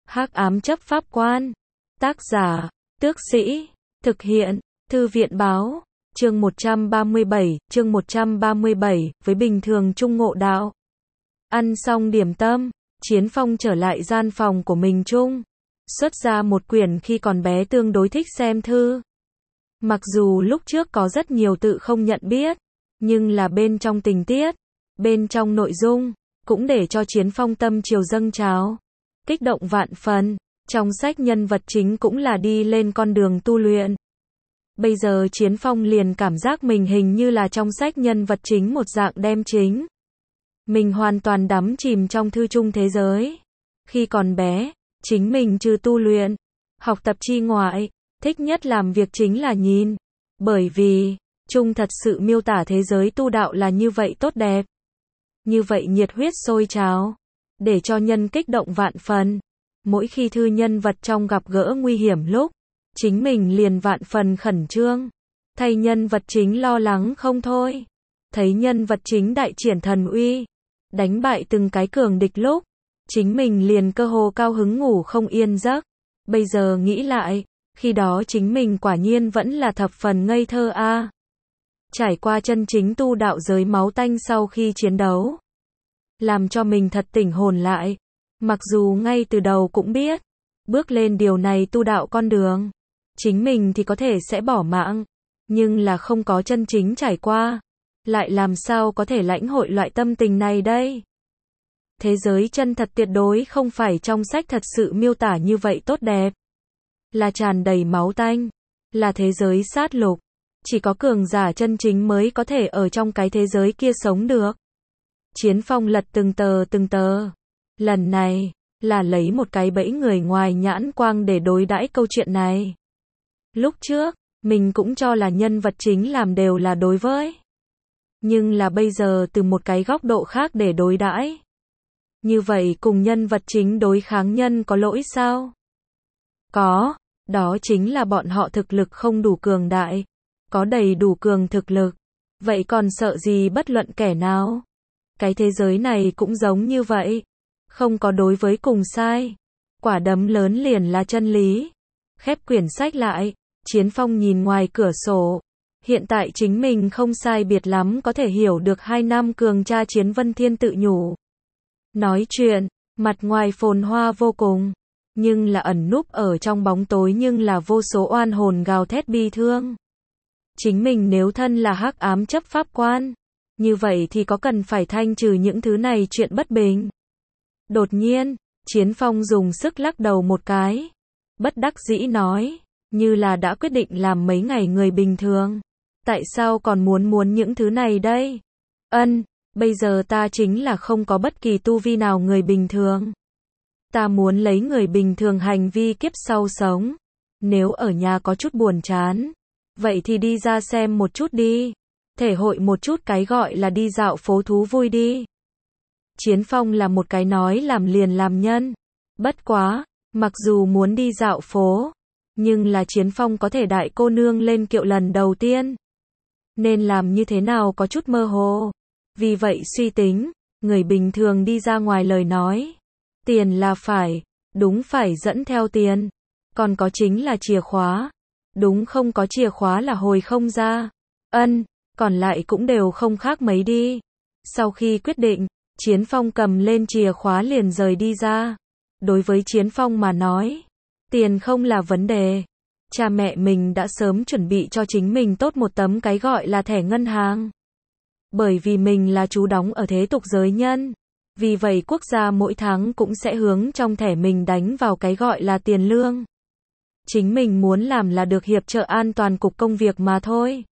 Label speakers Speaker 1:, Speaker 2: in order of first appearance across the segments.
Speaker 1: Hắc ám chấp pháp quan. Tác giả, Tước Sĩ. Thực hiện, Thư viện báo. Chương 137, với bình thường trung ngộ đạo. Ăn xong điểm tâm, Chiến Phong trở lại gian phòng của mình chung. Xuất ra một quyển khi còn bé tương đối thích xem thư. Mặc dù lúc trước có rất nhiều tự không nhận biết, nhưng là bên trong tình tiết, bên trong nội dung, cũng để cho Chiến Phong tâm chiều dâng trào, kích động vạn phần. Trong sách nhân vật chính cũng là đi lên con đường tu luyện. Bây giờ Chiến Phong liền cảm giác mình hình như là trong sách nhân vật chính một dạng đem chính. Mình hoàn toàn đắm chìm trong thư chung thế giới. Khi còn bé, chính mình trừ tu luyện, học tập chi ngoại, thích nhất làm việc chính là nhìn. Bởi vì, chung thật sự miêu tả thế giới tu đạo là như vậy tốt đẹp. Như vậy nhiệt huyết sôi trào, để cho nhân kích động vạn phần. Mỗi khi thư nhân vật trong gặp gỡ nguy hiểm lúc, chính mình liền vạn phần khẩn trương, thay nhân vật chính lo lắng không thôi. Thấy nhân vật chính đại triển thần uy, đánh bại từng cái cường địch lúc, chính mình liền cơ hồ cao hứng ngủ không yên giấc. Bây giờ nghĩ lại, khi đó chính mình quả nhiên vẫn là thập phần ngây thơ a. Trải qua chân chính tu đạo giới máu tanh sau khi chiến đấu, làm cho mình thật tỉnh hồn lại. Mặc dù ngay từ đầu cũng biết, bước lên điều này tu đạo con đường, chính mình thì có thể sẽ bỏ mạng, nhưng là không có chân chính trải qua, lại làm sao có thể lãnh hội loại tâm tình này đây? Thế giới chân thật tuyệt đối không phải trong sách thật sự miêu tả như vậy tốt đẹp, là tràn đầy máu tanh, là thế giới sát lục, chỉ có cường giả chân chính mới có thể ở trong cái thế giới kia sống được. Chiến Phong lật từng tờ. Lần này, là lấy một cái bẫy người ngoài nhãn quang để đối đãi câu chuyện này. Lúc trước, mình cũng cho là nhân vật chính làm đều là đối với. Nhưng là bây giờ từ một cái góc độ khác để đối đãi. Như vậy cùng nhân vật chính đối kháng nhân có lỗi sao? Có, đó chính là bọn họ thực lực không đủ cường đại. Có đầy đủ cường thực lực. Vậy còn sợ gì bất luận kẻ nào? Cái thế giới này cũng giống như vậy. Không có đối với cùng sai. Quả đấm lớn liền là chân lý. Khép quyển sách lại, Chiến Phong nhìn ngoài cửa sổ. Hiện tại chính mình không sai biệt lắm có thể hiểu được 2 năm cường cha Chiến Vân Thiên tự nhủ. Nói chuyện, mặt ngoài phồn hoa vô cùng. Nhưng là ẩn núp ở trong bóng tối nhưng là vô số oan hồn gào thét bi thương. Chính mình nếu thân là hắc ám chấp pháp quan, như vậy thì có cần phải thanh trừ những thứ này chuyện bất bình. Đột nhiên, Chiến Phong dùng sức lắc đầu một cái. Bất đắc dĩ nói, như là đã quyết định làm mấy ngày người bình thường. Tại sao còn muốn những thứ này đây? Bây giờ ta chính là không có bất kỳ tu vi nào người bình thường. Ta muốn lấy người bình thường hành vi kiếp sau sống. Nếu ở nhà có chút buồn chán, vậy thì đi ra xem một chút đi. Thể hội một chút cái gọi là đi dạo phố thú vui đi. Chiến Phong là một cái nói làm liền làm nhân. Bất quá, mặc dù muốn đi dạo phố, nhưng là Chiến Phong có thể đại cô nương lên kiệu lần đầu tiên. Nên làm như thế nào có chút mơ hồ. Vì vậy suy tính, người bình thường đi ra ngoài lời nói. Tiền là phải, đúng phải dẫn theo tiền. Còn có chính là chìa khóa. Đúng không có chìa khóa là hồi không ra. Còn lại cũng đều không khác mấy đi. Sau khi quyết định, Chiến Phong cầm lên chìa khóa liền rời đi ra. Đối với Chiến Phong mà nói, tiền không là vấn đề. Cha mẹ mình đã sớm chuẩn bị cho chính mình tốt một tấm cái gọi là thẻ ngân hàng. Bởi vì mình là chú đóng ở thế tục giới nhân. Vì vậy quốc gia mỗi tháng cũng sẽ hướng trong thẻ mình đánh vào cái gọi là tiền lương. Chính mình muốn làm là được hiệp trợ an toàn cục công việc mà thôi.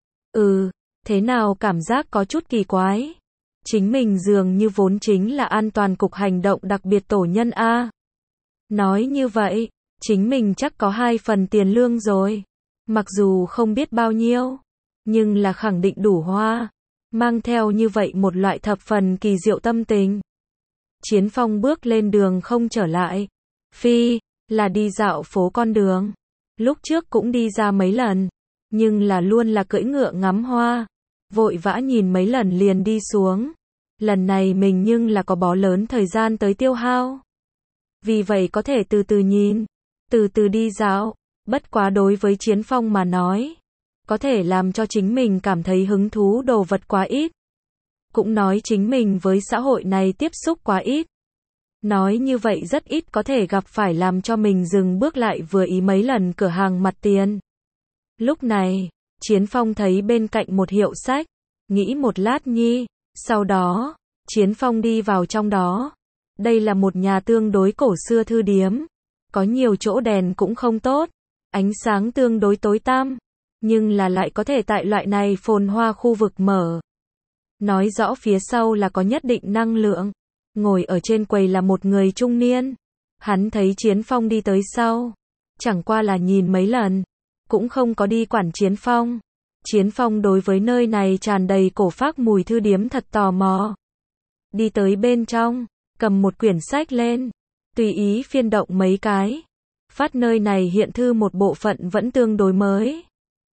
Speaker 1: Thế nào cảm giác có chút kỳ quái. Chính mình dường như vốn chính là an toàn cục hành động đặc biệt tổ nhân A. Nói như vậy, chính mình chắc có 2 phần tiền lương rồi. Mặc dù không biết bao nhiêu, nhưng là khẳng định đủ hoa. Mang theo như vậy một loại thập phần kỳ diệu tâm tình. Chiến Phong bước lên đường không trở lại. Là đi dạo phố con đường. Lúc trước cũng đi ra mấy lần, nhưng là luôn là cưỡi ngựa ngắm hoa. Vội vã nhìn mấy lần liền đi xuống. Lần này mình nhưng là có bó lớn thời gian tới tiêu hao. Vì vậy có thể từ từ nhìn, từ từ đi dạo. Bất quá đối với Chiến Phong mà nói, có thể làm cho chính mình cảm thấy hứng thú đồ vật quá ít. Cũng nói chính mình với xã hội này tiếp xúc quá ít. Nói như vậy rất ít có thể gặp phải làm cho mình dừng bước lại vừa ý mấy lần cửa hàng mặt tiền. Lúc này, Chiến Phong thấy bên cạnh một hiệu sách, nghĩ một lát nhi, sau đó, Chiến Phong đi vào trong đó. Đây là một nhà tương đối cổ xưa thư điếm, có nhiều chỗ đèn cũng không tốt, ánh sáng tương đối tối tăm, nhưng là lại có thể tại loại này phồn hoa khu vực mở. Nói rõ phía sau là có nhất định năng lượng. Ngồi ở trên quầy là một người trung niên. Hắn thấy Chiến Phong đi tới sau, chẳng qua là nhìn mấy lần, cũng không có đi quản Chiến Phong. Chiến Phong đối với nơi này tràn đầy cổ phác mùi thư điếm thật tò mò. Đi tới bên trong, cầm một quyển sách lên, tùy ý phiên động mấy cái. Phát nơi này hiện thư một bộ phận vẫn tương đối mới.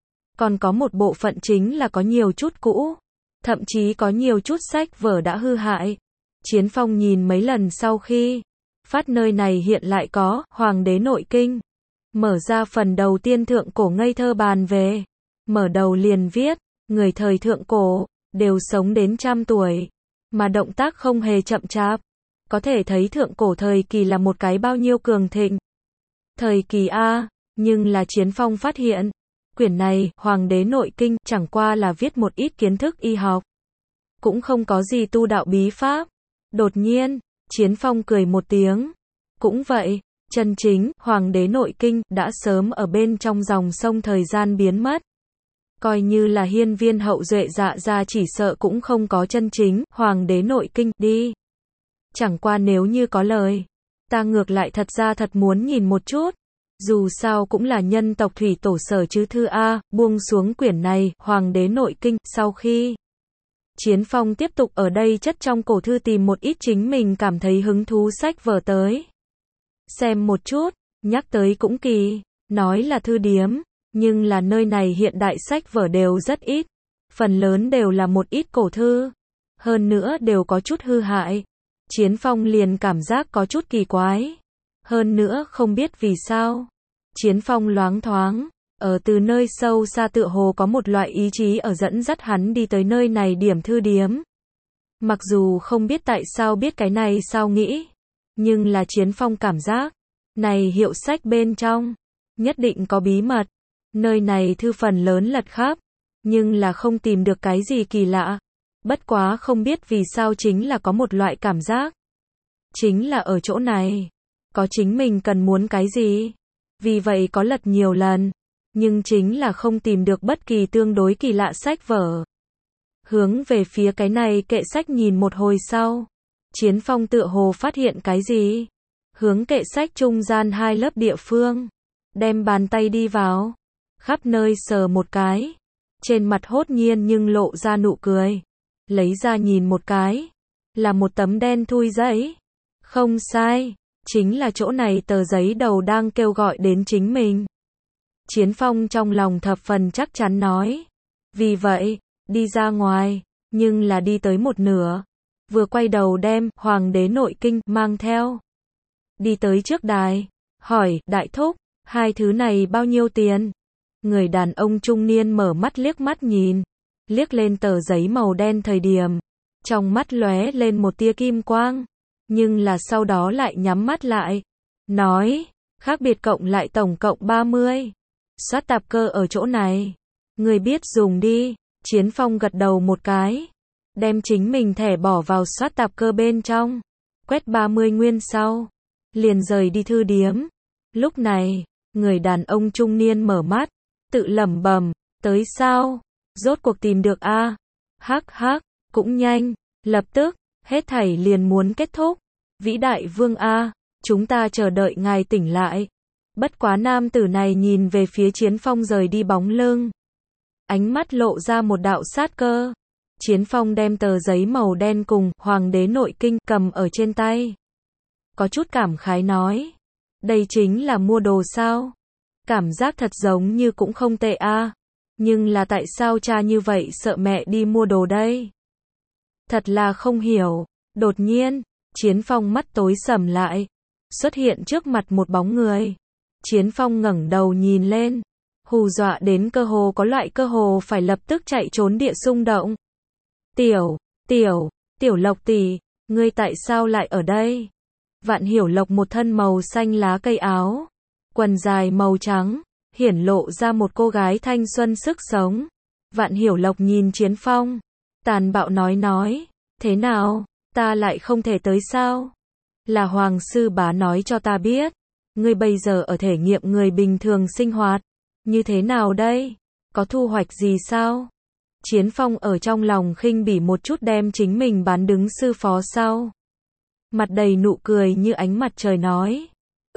Speaker 1: Còn có một bộ phận chính là có nhiều chút cũ, thậm chí có nhiều chút sách vở đã hư hại. Chiến Phong nhìn mấy lần sau khi phát nơi này hiện lại có Hoàng đế nội kinh. Mở ra phần đầu tiên thượng cổ ngây thơ bàn về. Mở đầu liền viết, người thời thượng cổ, đều sống đến 100 tuổi. Mà động tác không hề chậm chạp. Có thể thấy thượng cổ thời kỳ là một cái bao nhiêu cường thịnh. Thời kỳ A, nhưng là Chiến Phong phát hiện. Quyển này, Hoàng đế nội kinh, chẳng qua là viết một ít kiến thức y học. Cũng không có gì tu đạo bí pháp. Đột nhiên, Chiến Phong cười một tiếng. Cũng vậy, chân chính, Hoàng đế nội kinh, đã sớm ở bên trong dòng sông thời gian biến mất. Coi như là hiên viên hậu duệ dạ ra chỉ sợ cũng không có chân chính, Hoàng đế nội kinh, đi. Chẳng qua nếu như có lời, ta ngược lại thật ra thật muốn nhìn một chút. Dù sao cũng là nhân tộc thủy tổ sở chứ thư A, buông xuống quyển này, Hoàng đế nội kinh, sau khi Chiến Phong tiếp tục ở đây chất trong cổ thư tìm một ít chính mình cảm thấy hứng thú sách vở tới. Xem một chút, nhắc tới cũng kỳ, nói là thư điếm, nhưng là nơi này hiện đại sách vở đều rất ít. Phần lớn đều là một ít cổ thư. Hơn nữa đều có chút hư hại. Chiến Phong liền cảm giác có chút kỳ quái. Hơn nữa không biết vì sao. Chiến Phong loáng thoáng, ở từ nơi sâu xa tựa hồ có một loại ý chí ở dẫn dắt hắn đi tới nơi này điểm thư điếm. Mặc dù không biết tại sao biết cái này sao nghĩ, nhưng là Chiến Phong cảm giác, này hiệu sách bên trong, nhất định có bí mật. Nơi này thư phần lớn lật khắp, nhưng là không tìm được cái gì kỳ lạ. Bất quá không biết vì sao chính là có một loại cảm giác. Chính là ở chỗ này, có chính mình cần muốn cái gì. Vì vậy có lật nhiều lần, nhưng chính là không tìm được bất kỳ tương đối kỳ lạ sách vở. Hướng về phía cái này kệ sách nhìn một hồi sau, Chiến Phong tựa hồ phát hiện cái gì. Hướng kệ sách trung gian hai lớp địa phương, đem bàn tay đi vào, khắp nơi sờ một cái. Trên mặt hốt nhiên nhưng lộ ra nụ cười. Lấy ra nhìn một cái, là một tấm đen thui giấy. Không sai, chính là chỗ này tờ giấy đầu đang kêu gọi đến chính mình. Chiến Phong trong lòng thập phần chắc chắn nói. Vì vậy, đi ra ngoài, nhưng là đi tới một nửa. Vừa quay đầu đem Hoàng đế nội kinh mang theo. Đi tới trước đài, hỏi, đại thúc, hai thứ này bao nhiêu tiền? Người đàn ông trung niên mở mắt liếc mắt nhìn, liếc lên tờ giấy màu đen thời điểm, trong mắt lóe lên một tia kim quang, nhưng là sau đó lại nhắm mắt lại, nói, khác biệt cộng lại tổng cộng 30. Soát tạp cơ ở chỗ này, người biết dùng đi. Chiến Phong gật đầu một cái, đem chính mình thẻ bỏ vào soát tạp cơ bên trong, quét 30 nguyên sau, liền rời đi thư điếm. Lúc này, người đàn ông trung niên mở mắt, tự lẩm bẩm, tới sao? Rốt cuộc tìm được a? Hắc hắc, cũng nhanh, lập tức, hết thảy liền muốn kết thúc. Vĩ đại vương a, chúng ta chờ đợi ngài tỉnh lại. Bất quá nam tử này nhìn về phía Chiến Phong rời đi bóng lưng. Ánh mắt lộ ra một đạo sát cơ. Chiến Phong đem tờ giấy màu đen cùng Hoàng đế nội kinh cầm ở trên tay. Có chút cảm khái nói. Đây chính là mua đồ sao? Cảm giác thật giống như cũng không tệ a. Nhưng là tại sao cha như vậy sợ mẹ đi mua đồ đây? Thật là không hiểu. Đột nhiên, Chiến Phong mắt tối sầm lại. xuất hiện trước mặt một bóng người. Chiến Phong ngẩng đầu nhìn lên, hù dọa đến cơ hồ có loại cơ hồ phải lập tức chạy trốn địa xung động. Tiểu Lộc tỷ, ngươi tại sao lại ở đây? Vạn Hiểu Lộc một thân màu xanh lá cây áo, quần dài màu trắng, hiển lộ ra một cô gái thanh xuân sức sống. Vạn Hiểu Lộc nhìn Chiến Phong, tàn bạo nói, thế nào, ta lại không thể tới sao? Là Hoàng sư bá nói cho ta biết, ngươi bây giờ ở thể nghiệm người bình thường sinh hoạt, như thế nào đây? Có thu hoạch gì sao? Chiến Phong ở trong lòng khinh bỉ một chút đem chính mình bán đứng sư phó sau. Mặt đầy nụ cười như ánh mặt trời nói,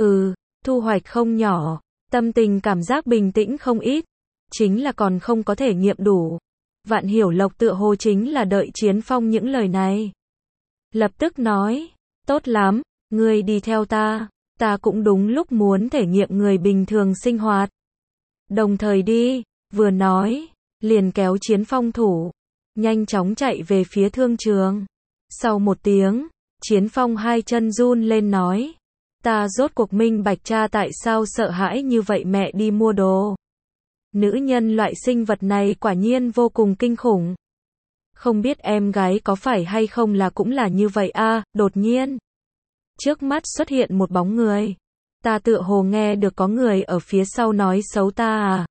Speaker 1: thu hoạch không nhỏ, tâm tình cảm giác bình tĩnh không ít, chính là còn không có thể nghiệm đủ. Vạn Hiểu Lộc tựa hồ chính là đợi Chiến Phong những lời này. Lập tức nói, tốt lắm, ngươi đi theo ta cũng đúng lúc muốn thể nghiệm người bình thường sinh hoạt. Đồng thời đi, vừa nói, liền kéo Chiến Phong thủ, nhanh chóng chạy về phía thương trường. Sau một tiếng, Chiến Phong hai chân run lên nói, ta rốt cuộc minh bạch cha tại sao sợ hãi như vậy mẹ đi mua đồ. Nữ nhân loại sinh vật này quả nhiên vô cùng kinh khủng. Không biết em gái có phải hay không là cũng là như vậy a. Đột nhiên, trước mắt xuất hiện một bóng người. Ta tựa hồ nghe được có người ở phía sau nói xấu ta à.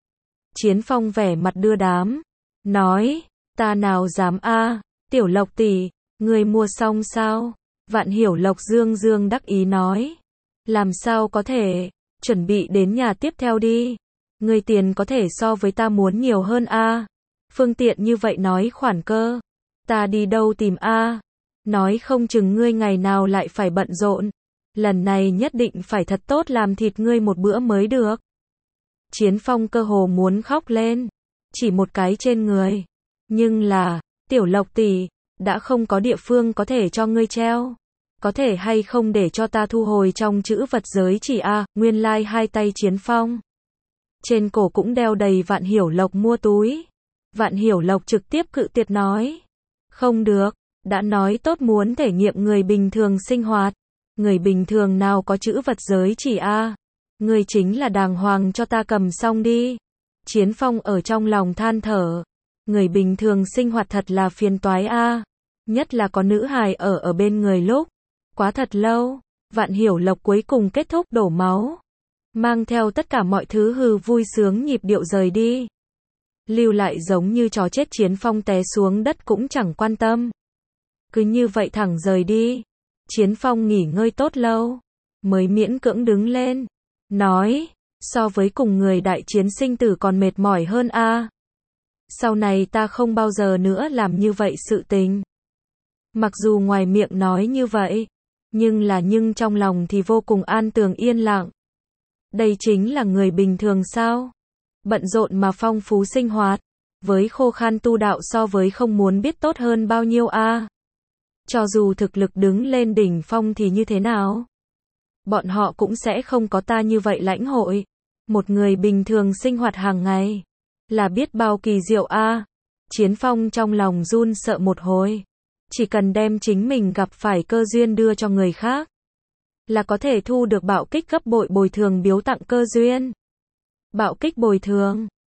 Speaker 1: Chiến Phong vẻ mặt đưa đám, nói, ta nào dám a. Tiểu Lộc tỷ, người mua xong sao? Vạn Hiểu Lộc dương đắc ý nói, làm sao có thể, chuẩn bị đến nhà tiếp theo đi. Người tiền có thể so với ta muốn nhiều hơn a. Phương tiện như vậy nói khoản cơ, ta đi đâu tìm a? Nói không chừng ngươi ngày nào lại phải bận rộn, lần này nhất định phải thật tốt làm thịt ngươi một bữa mới được. Chiến Phong cơ hồ muốn khóc lên, chỉ một cái trên người, nhưng là, Tiểu Lộc tỷ, đã không có địa phương có thể cho ngươi treo, có thể hay không để cho ta thu hồi trong chữ vật giới chỉ a. Nguyên lai hai tay Chiến Phong trên cổ cũng đeo đầy Vạn Hiểu Lộc mua túi. Vạn Hiểu Lộc trực tiếp cự tuyệt nói, không được, đã nói tốt muốn thể nghiệm người bình thường sinh hoạt, người bình thường nào có chữ vật giới chỉ a. Người chính là đàng hoàng cho ta cầm xong đi. Chiến Phong ở trong lòng than thở, người bình thường sinh hoạt thật là phiền toái a, nhất là có nữ hài ở bên người lúc quá thật lâu. Vạn Hiểu Lộc cuối cùng kết thúc đổ máu, mang theo tất cả mọi thứ hư vui sướng nhịp điệu rời đi. Lưu lại giống như chó chết Chiến Phong té xuống đất cũng chẳng quan tâm. Cứ như vậy thẳng rời đi. Chiến Phong nghỉ ngơi tốt lâu, mới miễn cưỡng đứng lên, nói, so với cùng người đại chiến sinh tử còn mệt mỏi hơn a. Sau này ta không bao giờ nữa làm như vậy sự tình. Mặc dù ngoài miệng nói như vậy, nhưng trong lòng thì vô cùng an tường yên lặng. Đây chính là người bình thường sao? Bận rộn mà phong phú sinh hoạt, với khô khan tu đạo so với không muốn biết tốt hơn bao nhiêu a. Cho dù thực lực đứng lên đỉnh phong thì như thế nào? Bọn họ cũng sẽ không có ta như vậy lãnh hội. Một người bình thường sinh hoạt hàng ngày, là biết bao kỳ diệu a. Chiến Phong trong lòng run sợ một hồi. Chỉ cần đem chính mình gặp phải cơ duyên đưa cho người khác, là có thể thu được bạo kích gấp bội bồi thường biếu tặng cơ duyên. Bạo kích bồi thường.